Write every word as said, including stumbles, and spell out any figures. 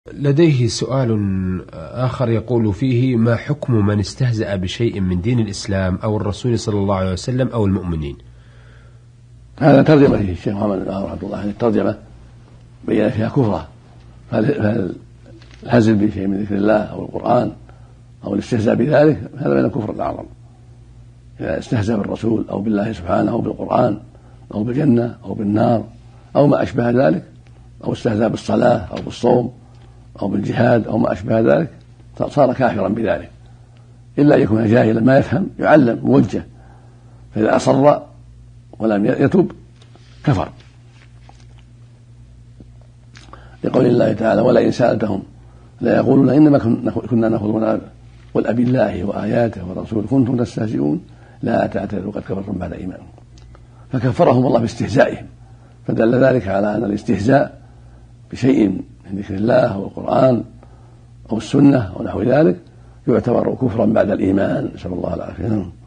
لديه سؤال آخر يقول فيه: ما حكم من استهزأ بشيء من دين الإسلام أو الرسول صلى الله عليه وسلم أو المؤمنين؟ هذا ترجمة فيه الشيخ محمد بن رحمه الله عليه، الترجمة بين فيها كفرة، فالهزل بشيء من ذكر الله أو القرآن أو الاستهزاء بذلك هذا من الكفر الأعظم. إذا استهزأ بالرسول أو بالله سبحانه أو بالقرآن أو بالجنة أو بالنار أو ما أشبه ذلك، أو استهزأ بالصلاة أو بالصوم أو بالجهاد أو ما أشبه ذلك، صار كافرا بذلك، إلا أن يكون جاهلا ما يفهم يعلم موجه، فإذا أصر ولم يتب كفر، لقول الله تعالى: ولئن سألتهم لا يقولون إنما كنا نخوض ونلعب قل أبي الله وآياته ورسوله كنتم تستهزئون لا تعتذروا قد كفرتم بعد إيمانكم، فكفرهم الله باستهزائهم، فدل ذلك على أن الاستهزاء بشيء من ذكر الله أو القرآن أو السنة أو نحو ذلك يعتبر كفرا بعد الإيمان، نسأل الله العافية.